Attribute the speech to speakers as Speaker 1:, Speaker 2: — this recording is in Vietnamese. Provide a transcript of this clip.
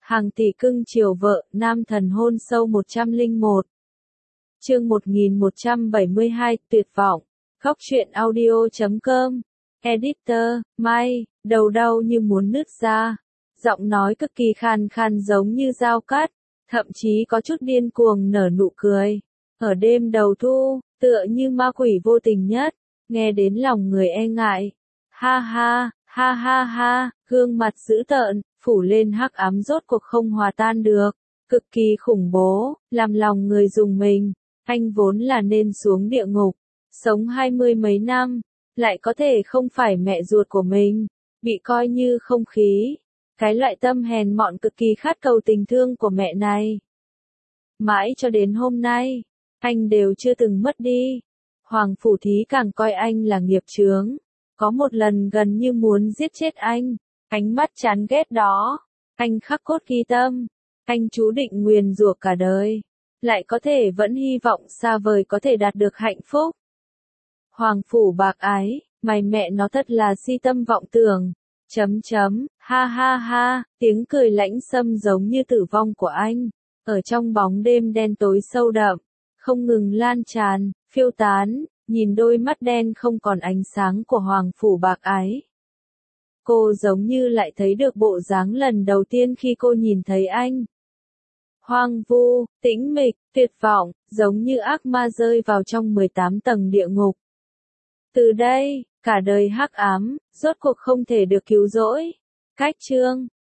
Speaker 1: Hàng tỷ cưng chiều vợ, nam thần hôn sâu 101. Chương 1172, tuyệt vọng. Khóc truyện audio.com. Editor, Mai, đầu đau như muốn nứt ra. Giọng nói cực kỳ khàn khàn giống như dao cắt, thậm chí có chút điên cuồng nở nụ cười. Ở đêm đầu thu, tựa như ma quỷ vô tình nhất, nghe đến lòng người e ngại. Ha ha, ha ha ha, gương mặt dữ tợn, phủ lên hắc ám rốt cuộc không hòa tan được, cực kỳ khủng bố, làm lòng người rùng mình. Anh vốn là nên xuống địa ngục, sống 20 mấy năm, lại có thể không phải mẹ ruột của mình, bị coi như không khí. Cái loại tâm hèn mọn cực kỳ khát cầu tình thương của mẹ này. Mãi cho đến hôm nay, anh đều chưa từng mất đi. Hoàng Phủ Thí càng coi anh là nghiệp chướng. Có một lần gần như muốn giết chết anh. Ánh mắt chán ghét đó, anh khắc cốt ghi tâm. Anh chú định nguyền rủa cả đời, lại có thể vẫn hy vọng xa vời có thể đạt được hạnh phúc. Hoàng Phủ bạc ái, mày mẹ nó thật là si tâm vọng tưởng. Ha ha ha, tiếng cười lãnh xâm giống như tử vong của anh, ở trong bóng đêm đen tối sâu đậm, không ngừng lan tràn, phiêu tán, nhìn đôi mắt đen không còn ánh sáng của Hoàng Phủ bạc ái. Cô giống như lại thấy được bộ dáng lần đầu tiên khi cô nhìn thấy anh. Hoang vu, tĩnh mịch, tuyệt vọng, giống như ác ma rơi vào trong 18 tầng địa ngục. Từ đây, cả đời hắc ám, rốt cuộc không thể được cứu rỗi. Cách chương